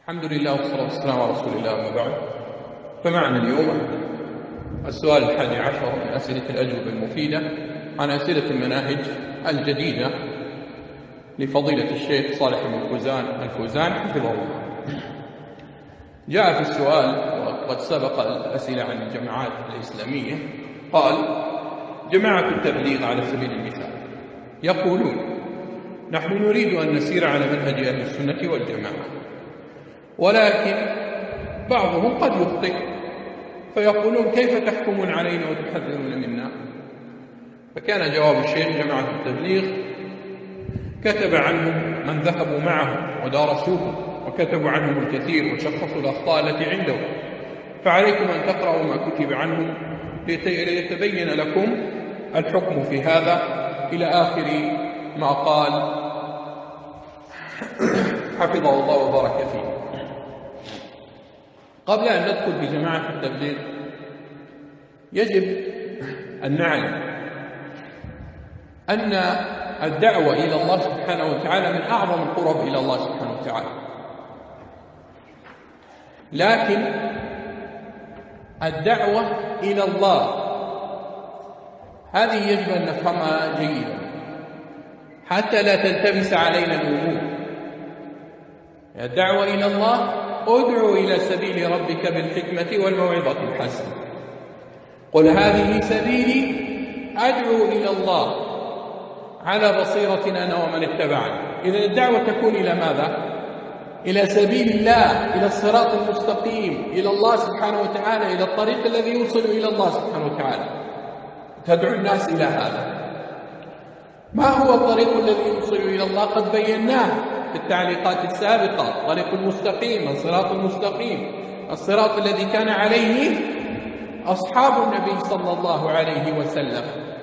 الحمد لله والصلاة والسلام على رسول الله، أما بعد. فمعنا اليوم السؤال 11 من أسئلة الأجوبة المفيدة عن أسئلة المناهج الجديدة لفضيلة الشيخ صالح بن الفوزان حفظه الله. جاء في السؤال، وقد سبق الأسئلة عن الجماعات الإسلامية، قال: جماعة التبليغ على سبيل المثال يقولون: نحن نريد أن نسير على منهج أهل السنة والجماعة، ولكن بعضهم قد يخطئ، فيقولون: كيف تحكمون علينا وتحذرون منا؟ فكان جواب الشيخ: جماعة التبليغ كتب عنهم من ذهبوا معهم ودارسوهم، وكتبوا عنهم الكثير وشخصوا الأخطاء التي عندهم، فعليكم أن تقرأوا ما كتب عنهم ليتبين لكم الحكم في هذا، إلى آخر ما قال حفظه الله وبارك فيه. قبل أن ندخل بجماعة التبليغ يجب أن نعلم أن الدعوة إلى الله سبحانه وتعالى من أعظم القرب إلى الله سبحانه وتعالى، لكن الدعوة إلى الله هذه يجب أن نفهمها جيدا حتى لا تلتبس علينا الأمور. الدعوة إلى الله: ادعو إلى سبيل ربك بالحكمة والموعظة الحسنة، قل هذه سبيلي أدعو إلى الله على بصيرة أنا ومن اتبعني. إذن الدعوة تكون إلى ماذا؟ إلى سبيل الله، إلى الصراط المستقيم، إلى الله سبحانه وتعالى، إلى الطريق الذي يوصل إلى الله سبحانه وتعالى. تدعو الناس إلى هذا. ما هو الطريق الذي يوصل إلى الله؟ قد بيناه في التعليقات السابقة: الطريق المستقيم، الصراط المستقيم، الصراط الذي كان عليه أصحاب النبي صلى الله عليه وسلم.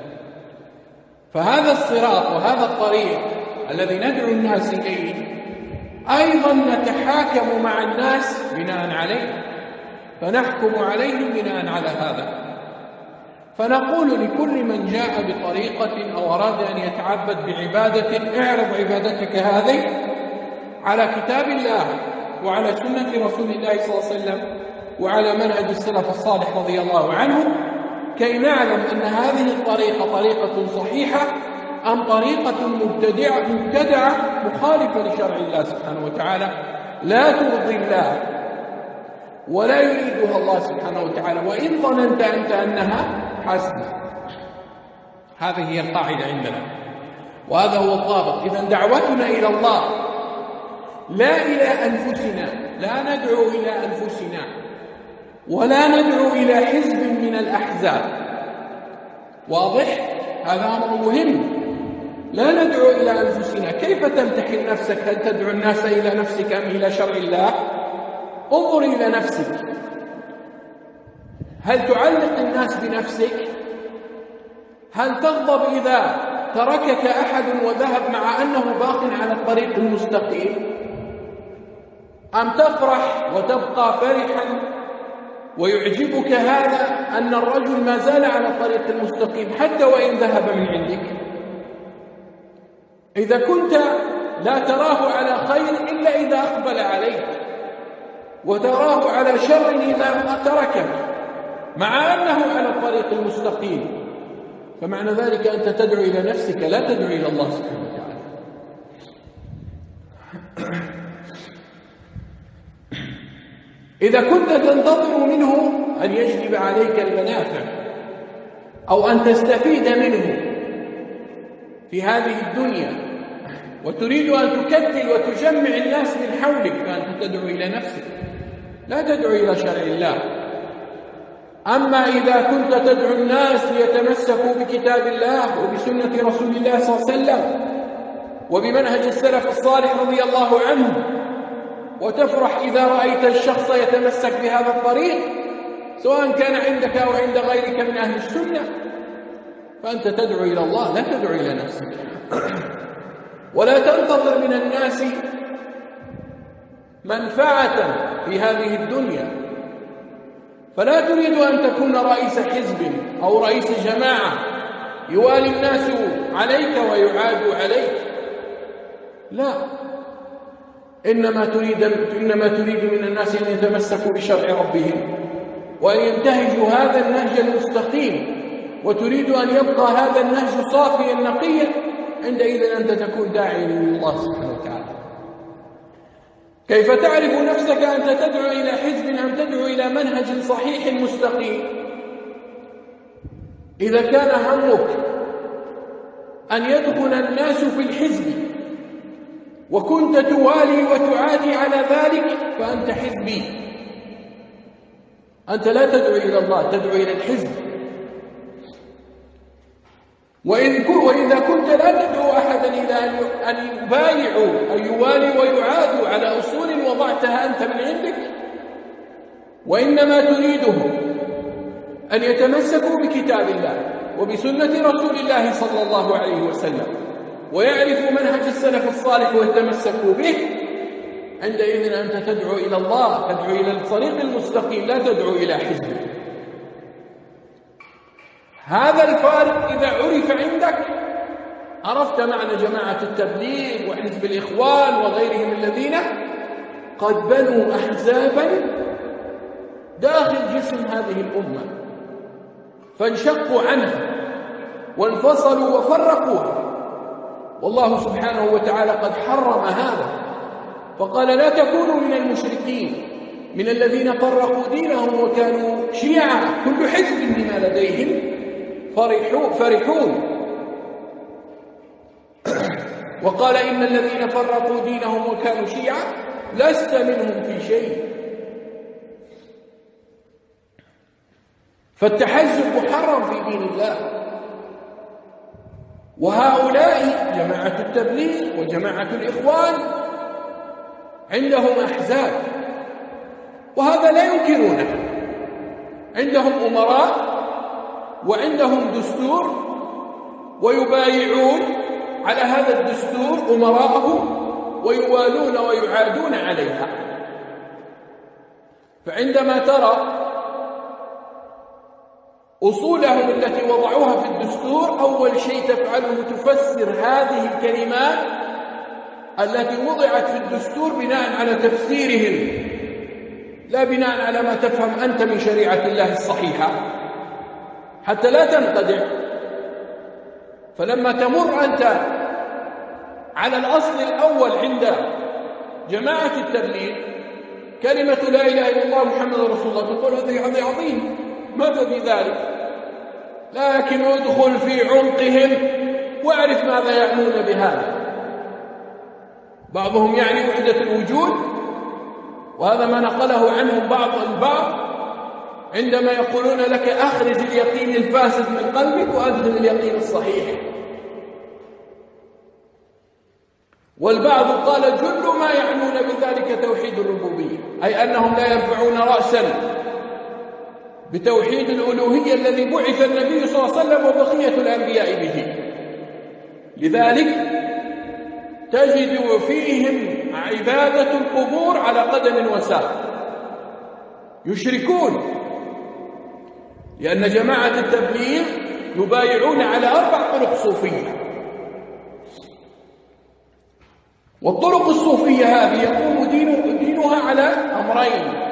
فهذا الصراط وهذا الطريق الذي ندعو الناس إليه أيضا نتحاكم مع الناس بناء عليه، فنحكم عليهم بناء على هذا. فنقول لكل من جاء بطريقة أو أراد أن يتعبد بعبادة: اعرض عبادتك هذه على كتاب الله وعلى سنة رسول الله صلى الله عليه وسلم وعلى منهج السلف الصالح رضي الله عنهم، كي نعلم أن هذه الطريقة طريقة صحيحة أم طريقة مبتدعة مخالفة لشرع الله سبحانه وتعالى، لا ترضي الله ولا يريدها الله سبحانه وتعالى، وإن ظننت أنت أنها حسنة. هذه هي القاعدة عندنا، وهذا هو الضابط. إذن دعوتنا إلى الله لا إلى أنفسنا، لا ندعو إلى أنفسنا ولا ندعو إلى حزب من الأحزاب. واضح؟ هذا أمر مهم. لا ندعو إلى أنفسنا. كيف تمتحن نفسك؟ هل تدعو الناس إلى نفسك أم إلى شرع الله؟ انظر إلى نفسك، هل تعلق الناس بنفسك؟ هل تغضب إذا تركك أحد وذهب مع أنه باق على الطريق المستقيم؟ أم تفرح وتبقى فرحا ويعجبك هذا أن الرجل ما زال على الطريق المستقيم حتى وإن ذهب من عندك؟ إذا كنت لا تراه على خير إلا إذا أقبل عليك، وتراه على شر إذا تركك مع أنه على الطريق المستقيم، فمعنى ذلك أنت تدعو إلى نفسك لا تدعو إلى الله سبحانه وتعالى. إذا كنت تنتظر منه أن يجلب عليك المنافع أو أن تستفيد منه في هذه الدنيا، وتريد أن تكتل وتجمع الناس من حولك، فأنت تدعو إلى نفسك لا تدعو إلى شرع الله. أما إذا كنت تدعو الناس ليتمسكوا بكتاب الله وبسنة رسول الله صلى الله عليه وسلم وبمنهج السلف الصالح رضي الله عنه، وتفرح إذا رأيت الشخص يتمسك بهذا الطريق سواء كان عندك أو عند غيرك من أهل السنة، فأنت تدعو إلى الله لا تدعو إلى نفسك. ولا تنتظر من الناس منفعة في هذه الدنيا، فلا تريد أن تكون رئيس حزب أو رئيس جماعة يوالي الناس عليك ويعاد عليك، لا، إنما تريد من الناس أن يتمسكوا بشرع ربهم وأن ينتهجوا هذا النهج المستقيم، وتريد أن يبقى هذا النهج صافيا نقيا، عندئذ أنت تكون داعيا إلى الله سبحانه وتعالى. كيف تعرف نفسك أنت تدعو إلى حزب أم تدعو إلى منهج صحيح مستقيم؟ إذا كان همك أن يدخل الناس في الحزب وكنت توالي وتعادي على ذلك فأنت حزبي، أنت لا تدعو إلى الله، تدعو إلى الحزب. وإذا كنت لا تدعو أحدا إلى أن يبايعوا أن يوالي ويعادوا على أصول وضعتها أنت من عندك، وإنما تريدهم أن يتمسكوا بكتاب الله وبسنة رسول الله صلى الله عليه وسلم ويعرفوا منهج السلف الصالح ويتمسكوا به، عندئذ أنت تدعو إلى الله، تدعو إلى الطريق المستقيم، لا تدعو إلى حزب. هذا الفارق إذا عرف عندك عرفت معنى جماعة التبليغ وحزب الإخوان وغيرهم الذين قد بنوا أحزابا داخل جسم هذه الأمة فانشقوا عنها وانفصلوا وفرقوها، والله سبحانه وتعالى قد حرم هذا فقال لا تكونوا من المشركين من الذين فرقوا دينهم وكانوا شيعا كل حزب بما لديهم فرحون. وقال إن الذين فرقوا دينهم وكانوا شيعا لست منهم في شيء. فالتحزب محرم في دين الله، وهؤلاء جماعة التبليغ وجماعة الإخوان عندهم أحزاب وهذا لا ينكرونه، عندهم أمراء وعندهم دستور ويبايعون على هذا الدستور أمراءهم ويوالون ويعادون عليها. فعندما ترى أصولهم التي وضعوها في الدستور أول شيء تفعله تفسر هذه الكلمات التي وضعت في الدستور بناء على تفسيرهم لا بناء على ما تفهم أنت من شريعة الله الصحيحة حتى لا تنقدع. فلما تمر أنت على الأصل الأول عند جماعة التبليغ كلمة لا إله إلا الله محمد رسول الله تقول هذه عظيم ماذا في ذلك، لكن ادخل في عمقهم واعرف ماذا يعنون بهذا. بعضهم يعني وحدة الوجود، وهذا ما نقله عنهم بعض البعض عندما يقولون لك أخرج اليقين الفاسد من قلبك وأدخل اليقين الصحيح. والبعض قال جل ما يعنون بذلك توحيد الربوبية، أي أنهم لا يرفعون رأسا بتوحيد الألوهية الذي بعث النبي صلى الله عليه وسلم وبقية الأنبياء به. لذلك تجد فيهم عبادة القبور على قدم وساق، يشركون، لأن جماعة التبليغ يبايعون على 4 طرق صوفية، والطرق الصوفية هذه يقوم دينها على أمرين،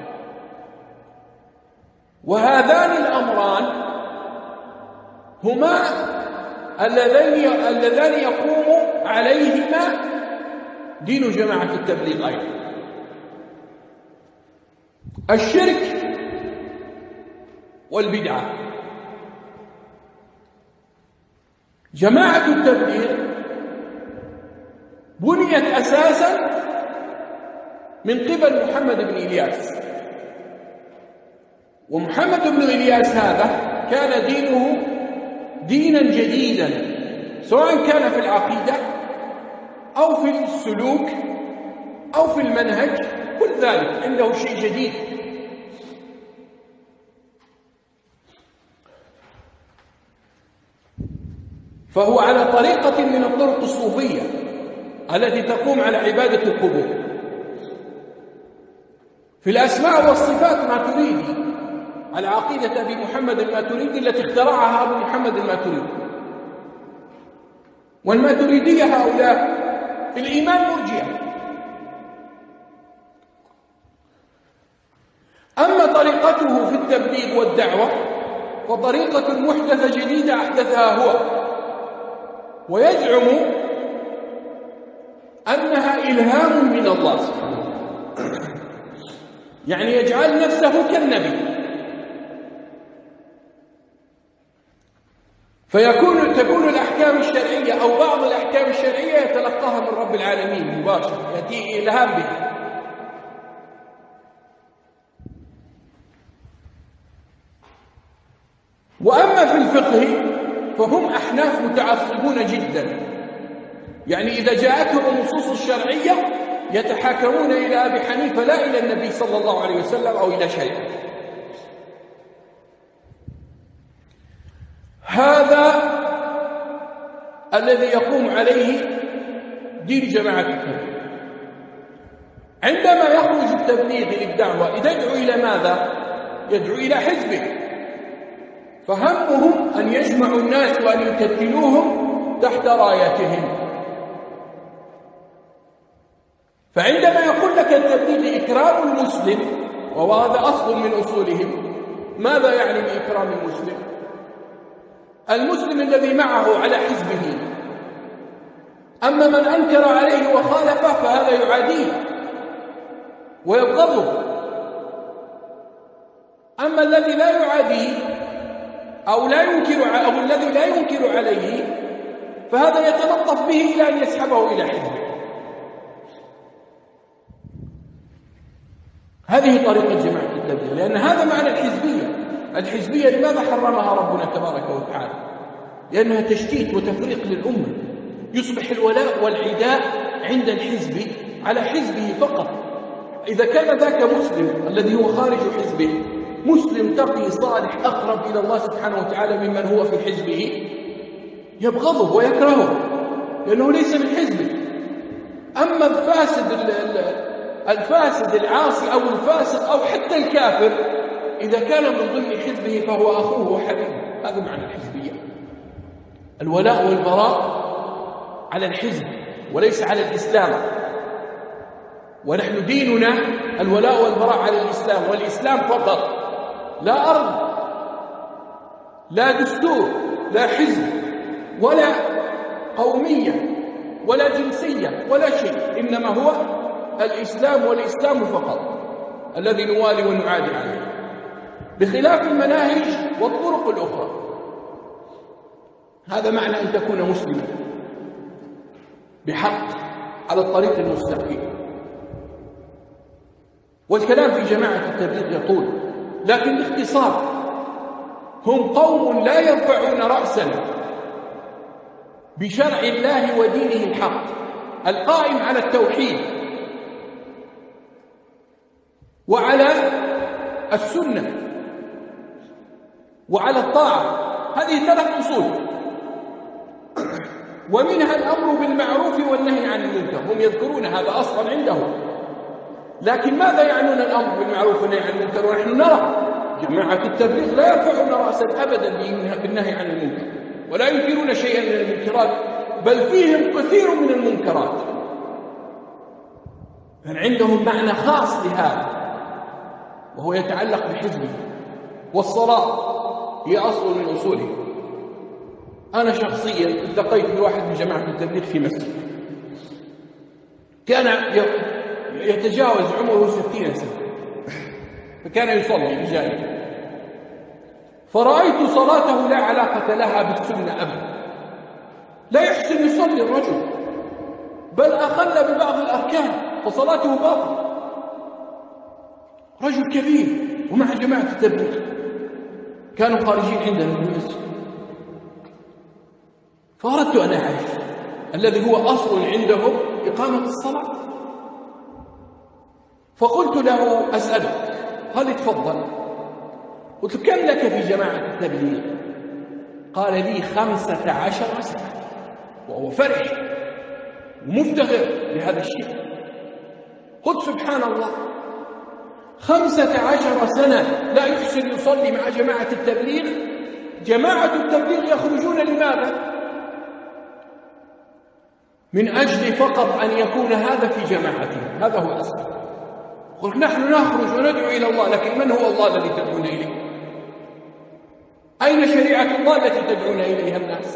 وهذان الأمران هما اللذان يقوم عليهما دين جماعة التبليغ أيضا: الشرك والبدعة. جماعة التبليغ بنيت أساسا من قبل محمد بن إلياس، ومحمد بن إلياس هذا كان دينه دينا جديدا، سواء كان في العقيدة أو في السلوك أو في المنهج، كل ذلك عنده شيء جديد. فهو على طريقة من الطرق الصوفية التي تقوم على عبادة القبور. في الأسماء والصفات ماتريدي، على عقيدة أبي محمد الماتريدي التي اخترعها أبو محمد الماتريدي. والماتريدية هؤلاء في الإيمان مرجئة، أما طريقته في التبليغ والدعوة فطريقة محدثة جديدة أحدثها هو، ويزعم أنها إلهام من الله سبحانه وتعالى، يعني يجعل نفسه كالنبي، تكون الأحكام الشرعية أو بعض الأحكام الشرعية يتلقاها من رب العالمين مباشرة، يأتي إلهام بها. وأما في الفقه فهم أحناف متعصبون جدا، يعني إذا جاءتهم النصوص الشرعية يتحاكمون إلى أبي حنيفة لا إلى النبي صلى الله عليه وسلم أو إلى شيء. هذا الذي يقوم عليه دين جماعة التبليغ. عندما يخرج التبليغ للدعوة يدعو إلى ماذا؟ يدعو إلى حزبه، فهمهم أن يجمعوا الناس وأن يكتلوهم تحت رايتهم. فعندما يقول لك التبليغ إكرام المسلم، وهذا أصل من أصولهم، ماذا يعني بإكرام المسلم؟ المسلم الذي معه على حزبه، أما من أنكر عليه وخالفه فهذا يعاديه ويبغضه، أما الذي لا يعاديه أو الذي لا ينكر عليه فهذا يتلطف به إلى أن يسحبه إلى حزبه. هذه طريقة جماعة التبليغ، لأن هذا معنى الحزبية. الحزبية لماذا حرمها ربنا تبارك وتعالى؟ لأنها تشتيت وتفريق للأمة، يصبح الولاء والعداء عند الحزب على حزبه فقط. إذا كان ذاك مسلم الذي هو خارج حزبه مسلم تقي صالح أقرب إلى الله سبحانه وتعالى ممن هو في حزبه، يبغضه ويكرهه لأنه ليس من حزبه. أما الفاسد العاصي أو الفاسق أو حتى الكافر إذا كان من ضمن حزبه فهو أخوه وحبيبه. هذا معنى الحزبية، الولاء والبراء على الحزب وليس على الإسلام. ونحن ديننا الولاء والبراء على الإسلام، والإسلام فقط، لا أرض، لا دستور، لا حزب، ولا قومية، ولا جنسية، ولا شيء، إنما هو الإسلام والإسلام فقط الذي نوالي ونعادي عليه، بخلاف المناهج والطرق الأخرى. هذا معنى أن تكون مسلما بحق على الطريق المستقيم. والكلام في جماعة التبليغ يطول، لكن باختصار هم قوم لا يرفعون رأسا بشرع الله ودينه الحق القائم على التوحيد وعلى السنة وعلى الطاعة. هذه 3 أصول، ومنها الأمر بالمعروف والنهي عن المنكر. هم يذكرون هذا أصلا عندهم، لكن ماذا يعنون الأمر بالمعروف والنهي عن المنكر؟ ونحن نرى جماعة التبليغ لا يرفعون رأسا أبدا بالنهي عن المنكر، ولا ينكرون شيئا من المنكرات، بل فيهم كثير من المنكرات. عندهم معنى خاص لهذا وهو يتعلق بحزبه. والصلاة هي أصل من أصوله. أنا شخصيا التقيت بواحد من جماعة التبليغ في مسجد، كان يتجاوز عمره 60 سنة، فكان يصلي بجانبه، فرأيت صلاته لا علاقة لها بالسنة أبدا، لا يحسن يصلي الرجل، بل أخل ببعض الأركان، فصلاته باطلة. رجل كبير ومع جماعة التبليغ كانوا خارجين عندنا في المسجد، فأردت أن أعرف الذي هو أصل عندهم إقامة الصلاة. فقلت له أسألك، قال تفضل. قلت كم لك في جماعة التبليغ؟ قال لي 15 سنة، وهو فرح ومفتخر بهذا الشيء. قلت سبحان الله، 15 سنة لا يحسن يصلي مع جماعة التبليغ. جماعة التبليغ يخرجون لماذا؟ من أجل فقط أن يكون هذا في جماعتهم، هذا هو الأسباب. قل نحن نخرج وندعو إلى الله، لكن من هو الله الذي تدعون إليه؟ أين شريعة الله التي تدعون إليها الناس؟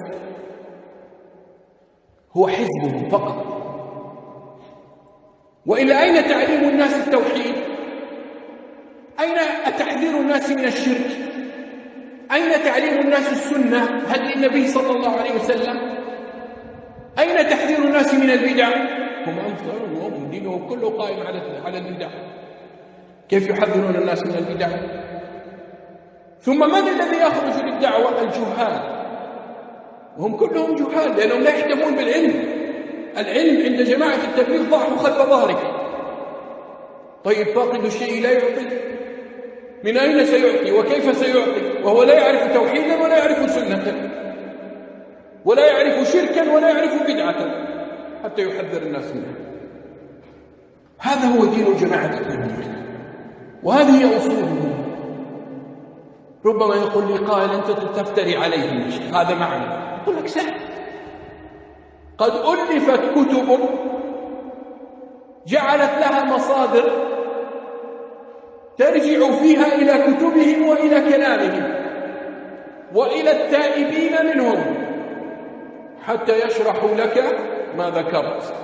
هو حزبهم فقط. وإلى أين تعليم الناس التوحيد؟ أين تحذير الناس من الشرك؟ أين تعليم الناس السنة هدي النبي صلى الله عليه وسلم؟ أين تحذير الناس من البدع؟ هم أنفسهم وهم دينهم كله قائم على البدع. كيف يحذرون الناس من البدع؟ ثم من الذي يخرج للدعوة؟ الجهال، وهم كلهم جهال لأنهم لا يهتمون بالعلم. العلم عند جماعة التبليغ ضعف خلف ظهرك. طيب فاقد الشيء لا يعطي، من أين سيعطي وكيف سيعطي وهو لا يعرف توحيدا ولا يعرف سنة ولا يعرف شركا ولا يعرف بدعة حتى يحذر الناس منها؟ هذا هو دين جماعة التبليغ، وهذه هي أصولهم. ربما يقول لي قائل أنت تفتري عليهم، هذا معنى. أقول لك سهل، قد ألفت كتب جعلت لها مصادر ترجع فيها إلى كتبهم وإلى كلامهم وإلى التائبين منهم حتى يشرحوا لك ما ذكرت،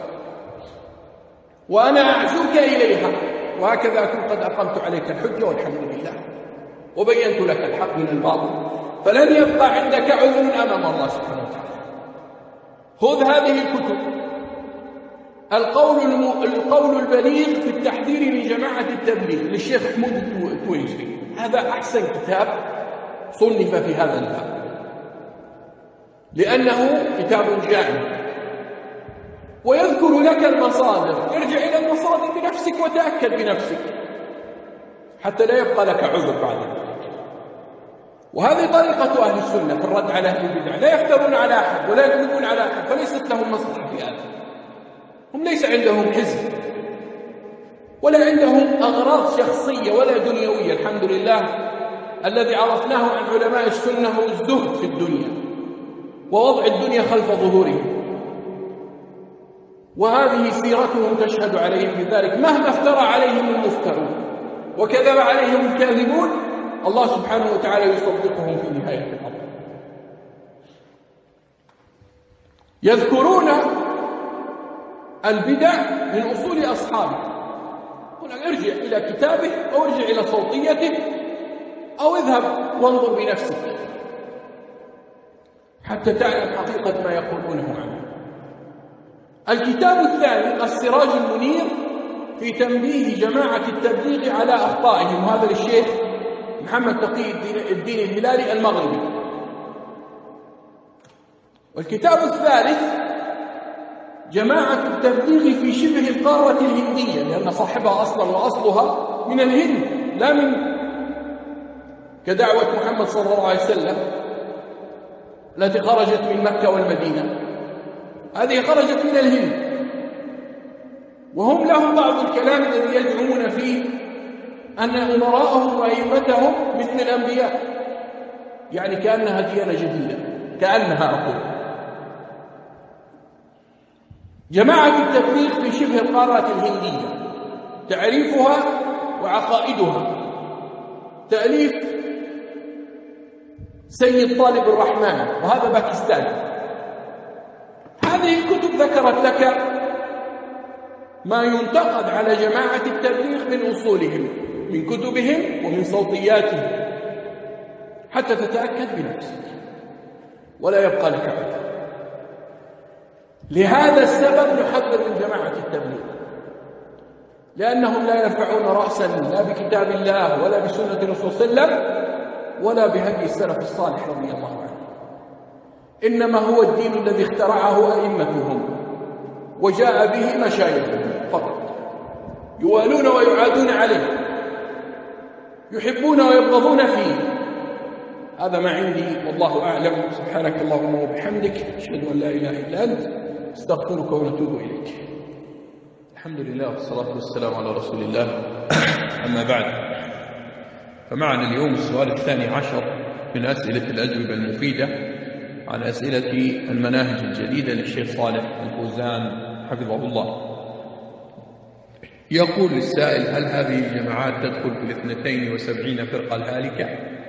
وأنا أعزوك إليها، وهكذا أكون قد أقمت عليك الحجة والحمد لله وبينت لك الحق من الباطل، فلن يبقى عندك عذر أمام الله سبحانه وتعالى. خذ هذه الكتب، القول البليغ في التحذير من جماعة التبليغ للشيخ محمود التويجري، هذا أحسن كتاب صنف في هذا الباب لأنه كتاب جامع ويذكر لك المصادر. ارجع إلى المصادر بنفسك وتأكد بنفسك حتى لا يبقى لك عذر بعد ذلك. وهذه طريقة أهل السنة في الرد على أهل البدع، لا يفترون على أحد ولا يكذبون على أحد، فليست لهم مصلحة في هذا. هم ليس عندهم حزب ولا عندهم أغراض شخصية ولا دنيوية. الحمد لله الذي عرفناه عن علماء السنة هو الزهد في الدنيا ووضع الدنيا خلف ظهورهم، وهذه سيرتهم تشهد عليهم بذلك. مهما افترى عليهم المفترون وكذب عليهم الكاذبون، الله سبحانه وتعالى يصدقهم في نهاية الأمر. يذكرون البدع من أصول أصحابه. هنا ارجع إلى كتابه أو ارجع إلى صوتيته أو اذهب وانظر بنفسك حتى تعلم حقيقة ما يقولونه عنه. الكتاب الثاني السراج المنير في تنبيه جماعة التبليغ على أخطائهم، وهذا للشيخ محمد تقي الدين الهلالي المغربي. والكتاب الثالث جماعة التبليغ في شبه القارة الهندية، لأن صاحبها أصلا وأصلها من الهند، لا من كدعوة محمد صلى الله عليه وسلم التي خرجت من مكة والمدينة، هذه خرجت من الهند. وهم لهم بعض الكلام الذي يزعمون فيه أن أمراءهم وأئمتهم مثل الأنبياء، يعني كأنها ديانة جديدة، كأنها أقول. جماعة التبليغ في شبه القارة الهندية، تعريفها وعقائدها، تأليف سيد طالب الرحمن، وهذا باكستاني. هذه الكتب ذكرت لك ما ينتقد على جماعة التبليغ من أصولهم، من كتبهم ومن صوتياتهم، حتى تتأكد بنفسك ولا يبقى لك عذر. لهذا السبب نحذر من جماعة التبليغ، لأنهم لا يرفعون رأسا لا بكتاب الله ولا بسنة الرسول صلى الله عليه وسلم ولا بهدي السلف الصالح رضي الله عنه. إنما هو الدين الذي اخترعه أئمتهم وجاء به مشايخهم فقط، يوالون ويعادون عليه، يحبون ويبغضون فيه. هذا ما عندي والله أعلم. سبحانك اللهم وبحمدك، أشهد أن لا إله إلا أنت، استغفرك ونتوب إليك. الحمد لله والصلاة والسلام على رسول الله. أما بعد، فمعنا اليوم السؤال الثاني عشر من أسئلة الأجوبة المفيدة عن أسئلة المناهج الجديدة للشيخ صالح الفوزان حفظه الله. يقول السائل: هل هذه الجماعات تدخل في 72 فرقة الهالكة؟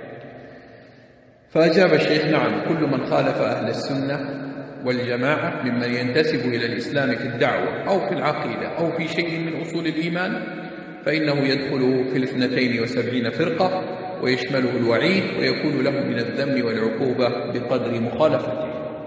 فأجاب الشيخ: نعم، كل من خالف أهل السنة والجماعة ممن ينتسب إلى الإسلام في الدعوة أو في العقيدة أو في شيء من أصول الإيمان فإنه يدخل في 72 فرقة، ويشمله الوعيد، ويكون له من الذم والعقوبة بقدر مخالفته.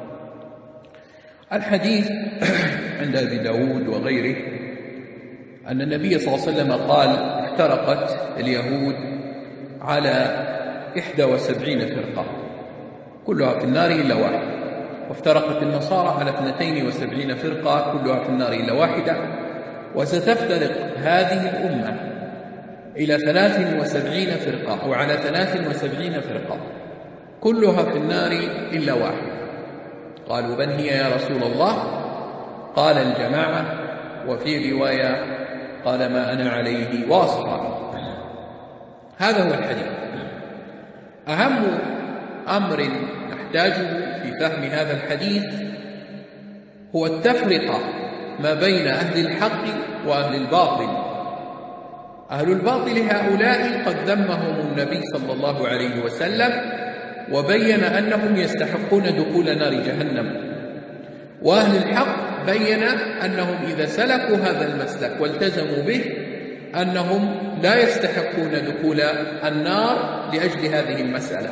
الحديث عند أبي داود وغيره أن النبي صلى الله عليه وسلم قال: افترقت اليهود على 71 فرقة كلها في النار إلا واحدة، وافترقت النصارى على 72 فرقة كلها في النار إلا واحدة، وستفترق هذه الأمة إلى 73 فرقة أو على 73 فرقة كلها في النار إلا واحدة. قالوا: من هي يا رسول الله؟ قال: الجماعة، وفي رواية قال: ما أنا عليه وأصحابي. هذا هو الحديث. أهم أمر نحتاجه في فهم هذا الحديث هو التفرقة ما بين أهل الحق وأهل الباطل. أهل الباطل هؤلاء قد ذمهم النبي صلى الله عليه وسلم وبين أنهم يستحقون دخول نار جهنم، وأهل الحق بين أنهم إذا سلكوا هذا المسلك والتزموا به أنهم لا يستحقون دخول النار لأجل هذه المسألة،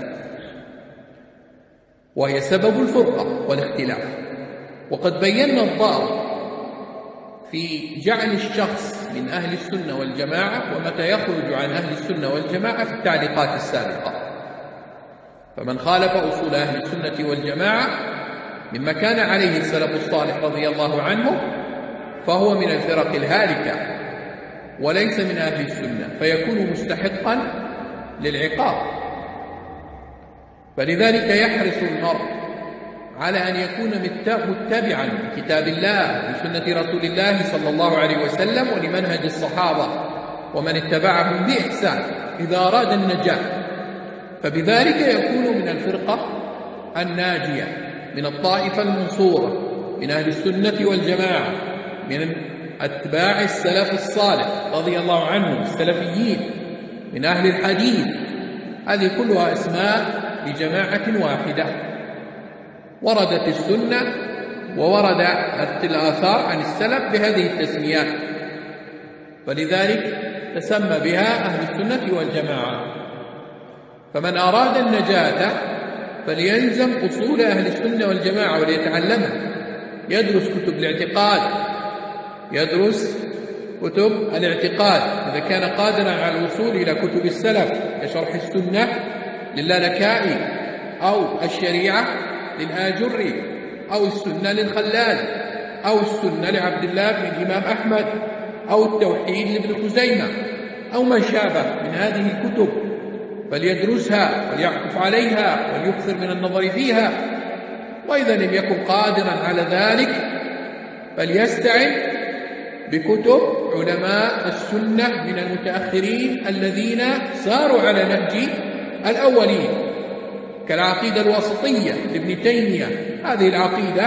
وهي سبب الفرقة والاختلاف. وقد بينا الضابط في جعل الشخص من أهل السنة والجماعة ومتى يخرج عن أهل السنة والجماعة في التعليقات السابقة. فمن خالف أصول أهل السنة والجماعة مما كان عليه السلف الصالح رضي الله عنه فهو من الفرق الهالكة وليس من أهل السنة، فيكون مستحقا للعقاب. فلذلك يحرص المرء على أن يكون متبعا لكتاب الله وسنة رسول الله صلى الله عليه وسلم ولمنهج الصحابة ومن اتبعهم بإحسان إذا أراد النجاة، فبذلك يكون من الفرقة الناجية، من الطائفة المنصورة، من أهل السنة والجماعة، من أتباع السلف الصالح رضي الله عنهم السلفيين، من أهل الحديث. هذه كلها اسماء لجماعة واحدة وردت السنة ووردت الآثار عن السلف بهذه التسميات، فلذلك تسمى بها أهل السنة والجماعة. فمن أراد النجاة فليلزم أصول أهل السنة والجماعة وليتعلمها، يدرس كتب الاعتقاد، يدرس كتب الاعتقاد إذا كان قادرا على الوصول إلى كتب السلف كشرح السنة للالكائي أو الشريعة للآجري أو السنة للخلال أو السنة لعبد الله بن الإمام أحمد أو التوحيد لابن خزيمة أو ما شابه من هذه الكتب، فليدرسها وليعكف عليها وليكثر من النظر فيها. وإذا لم يكن قادرا على ذلك فليستعن بكتب علماء السنة من المتأخرين الذين ساروا على نهج الأولين، كالعقيدة الوسطية لابن تيمية. هذه العقيدة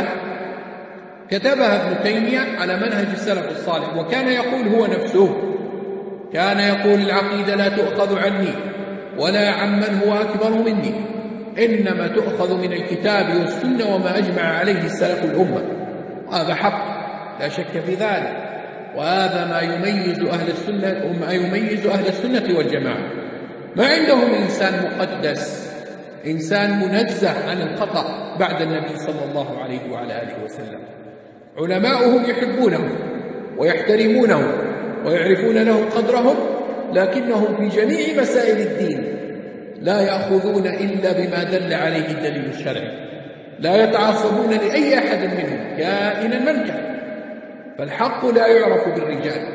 كتبها ابن تيمية على منهج السلف الصالح، وكان يقول هو نفسه، كان يقول: العقيدة لا تؤخذ عني ولا عمن هو أكبر مني، إنما تؤخذ من الكتاب والسنة وما أجمع عليه السلف الأمة. هذا حق لا شك في ذلك، وهذا ما يميز أهل السنة وما يميز أهل السنة والجماعة. ما عندهم إنسان مقدس، إنسان منزه عن الخطأ بعد النبي صلى الله عليه وعلى آله وسلم. علماؤهم يحبونهم ويحترمونهم ويعرفون لهم قدرهم، لكنهم في جميع مسائل الدين لا يأخذون إلا بما دل عليه الدليل الشرعي، لا يتعصبون لأي أحد منهم كائنا من كان، فالحق لا يعرف بالرجال.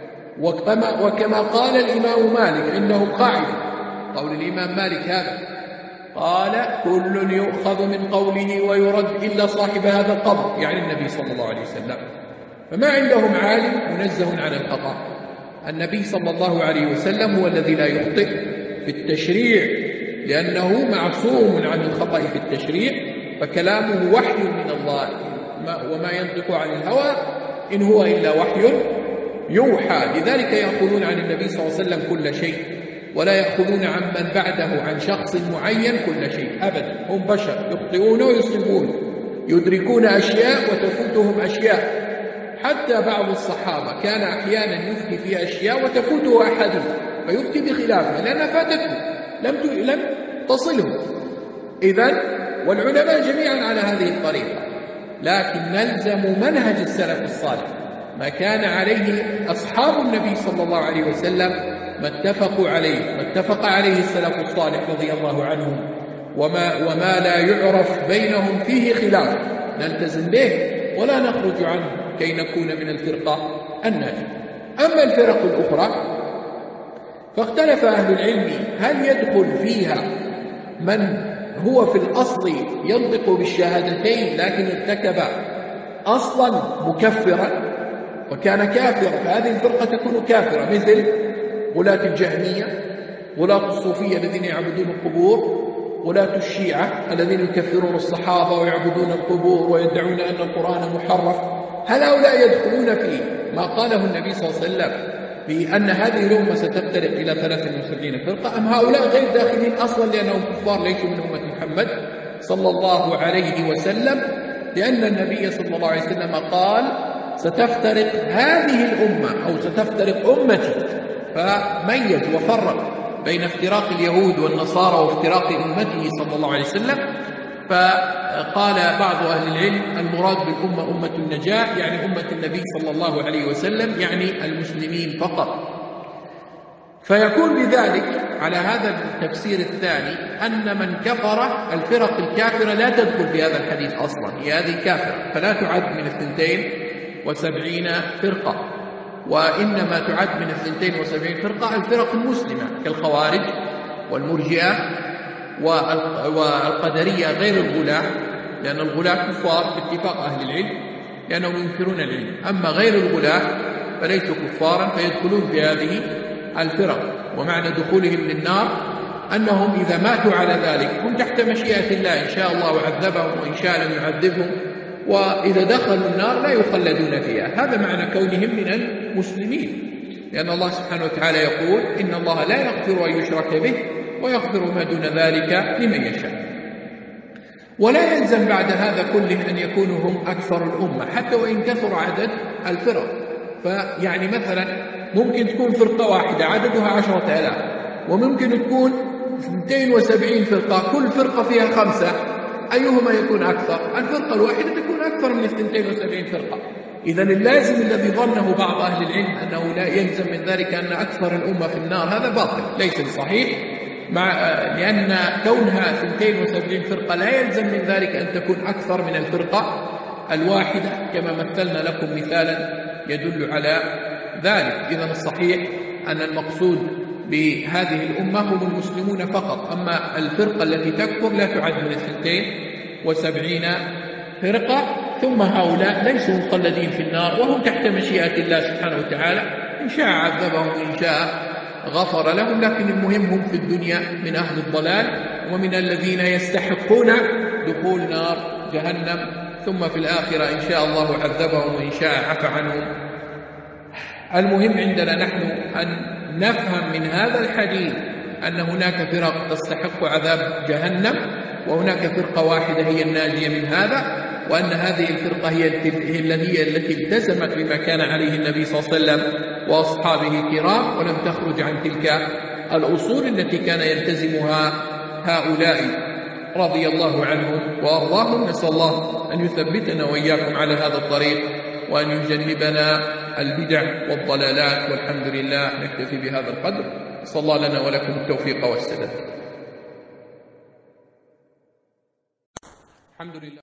وكما قال الإمام مالك عنده قاعدة، قول الإمام مالك هذا، قال: كل يؤخذ من قوله ويرد إلا صاحب هذا القبر، يعني النبي صلى الله عليه وسلم. فما عندهم عالم منزه عن الخطأ. النبي صلى الله عليه وسلم هو الذي لا يخطئ في التشريع، لأنه معصوم عن الخطأ في التشريع، فكلامه وحي من الله، وما ينطق عن الهوى إن هو إلا وحي يوحى، لذلك يأخذون عن النبي صلى الله عليه وسلم كل شيء، ولا يأخذون عن من بعده عن شخص معين كل شيء أبدا. هم بشر يخطئون ويصيبون، يدركون أشياء وتفوتهم أشياء. حتى بعض الصحابة كان أحيانا يفتي في أشياء وتفوته أحاديث فيفتي بخلافها لأنها فاتته لم تصله. إذن والعلماء جميعا على هذه الطريقة، لكن نلزم منهج السلف الصالح، ما كان عليه أصحاب النبي صلى الله عليه وسلم، ما اتفقوا عليه، ما اتفق عليه السلف الصالح رضي الله عنهم، وما لا يعرف بينهم فيه خلاف نلتزم به ولا نخرج عنه كي نكون من الفرقة الناجية. أما الفرق الأخرى فاختلف أهل العلم هل يدخل فيها من هو في الأصل ينطق بالشهادتين لكن ارتكب أصلا مكفرا وكان كافرا، فهذه الفرقة تكون كافرة، مثل غلاة الجهمية، غلاة الصوفية الذين يعبدون القبور، غلاة الشيعة الذين يكفرون الصحابة ويعبدون القبور ويدعون أن القرآن محرف. هل هؤلاء يدخلون في ما قاله النبي صلى الله عليه وسلم بأن هذه الأمة ستفترق إلى 73 فرقة، أم هؤلاء غير داخلين أصلا لأنهم كفار ليسوا من أمة محمد صلى الله عليه وسلم؟ لأن النبي صلى الله عليه وسلم قال ستفترق هذه الأمة أو ستفترق أمتي، فميز وفرق بين افتراق اليهود والنصارى وافتراق أمته صلى الله عليه وسلم. فقال بعض أهل العلم المراد بالأمة أمة النجاة، يعني أمة النبي صلى الله عليه وسلم، يعني المسلمين فقط. فيكون بذلك على هذا التفسير الثاني أن من كفر الفرق الكافرة لا تدخل في هذا الحديث أصلا، هي هذه كافرة فلا تعد من 72 فرقة، وإنما تعد من 72 فرقة الفرق المسلمة كالخوارج والمرجئة والقدرية غير الغلاة، لأن الغلاة كفار باتفاق أهل العلم لأنهم ينكرون العلم، أما غير الغلاة فليسوا كفارا فيدخلون في هذه الفرق. ومعنى دخولهم للنار أنهم إذا ماتوا على ذلك هم تحت مشيئة الله، إن شاء الله عذبهم وإن شاء لم يعذبهم، وإذا دخلوا النار لا يخلدون فيها. هذا معنى كونهم من المسلمين، لأن الله سبحانه وتعالى يقول إن الله لا يغفر أن يشرك به ويغفر ما دون ذلك لمن يشاء. ولا يلزم بعد هذا كله أن يكونوا هم أكثر الأمة حتى وإن كثر عدد الفرق. فيعني مثلا ممكن تكون فرقة واحدة عددها 10,000، وممكن تكون 270 فرقة كل فرقة فيها 5، أيهما يكون أكثر؟ الفرقة الواحدة تكون أكثر من 72 فرقة. إذن اللازم الذي ظنه بعض أهل العلم أنه لا يلزم من ذلك أن أكثر الأمة في النار هذا باطل ليس صحيح، لأن كونها 72 فرقة لا يلزم من ذلك أن تكون أكثر من الفرقة الواحدة، كما مثلنا لكم مثالا يدل على ذلك. إذن الصحيح أن المقصود بهذه الأمة هم المسلمون فقط، أما الفرقة التي تكفر لا تعد من 72 فرقة. ثم هؤلاء ليسوا مخلدين في النار وهم تحت مشيئة الله سبحانه وتعالى، إن شاء عذبهم وإن شاء غفر لهم، لكن المهم هم في الدنيا من أهل الضلال ومن الذين يستحقون دخول نار جهنم، ثم في الآخرة إن شاء الله عذبهم وإن شاء عفى عنهم. المهم عندنا نحن أن نفهم من هذا الحديث أن هناك فرق تستحق عذاب جهنم، وهناك فرقة واحدة هي الناجية من هذا، وأن هذه الفرقة هي التي التزمت بما كان عليه النبي صلى الله عليه وسلم وأصحابه الكرام، ولم تخرج عن تلك الأصول التي كان يلتزمها هؤلاء رضي الله عنهم وأرضاهم. نسأل الله أن يثبتنا وإياكم على هذا الطريق وأن يجنبنا البدع والضلالات، والحمد لله. نكتفي بهذا القدر، صلى الله لنا ولكم التوفيق والسداد. الحمد لله.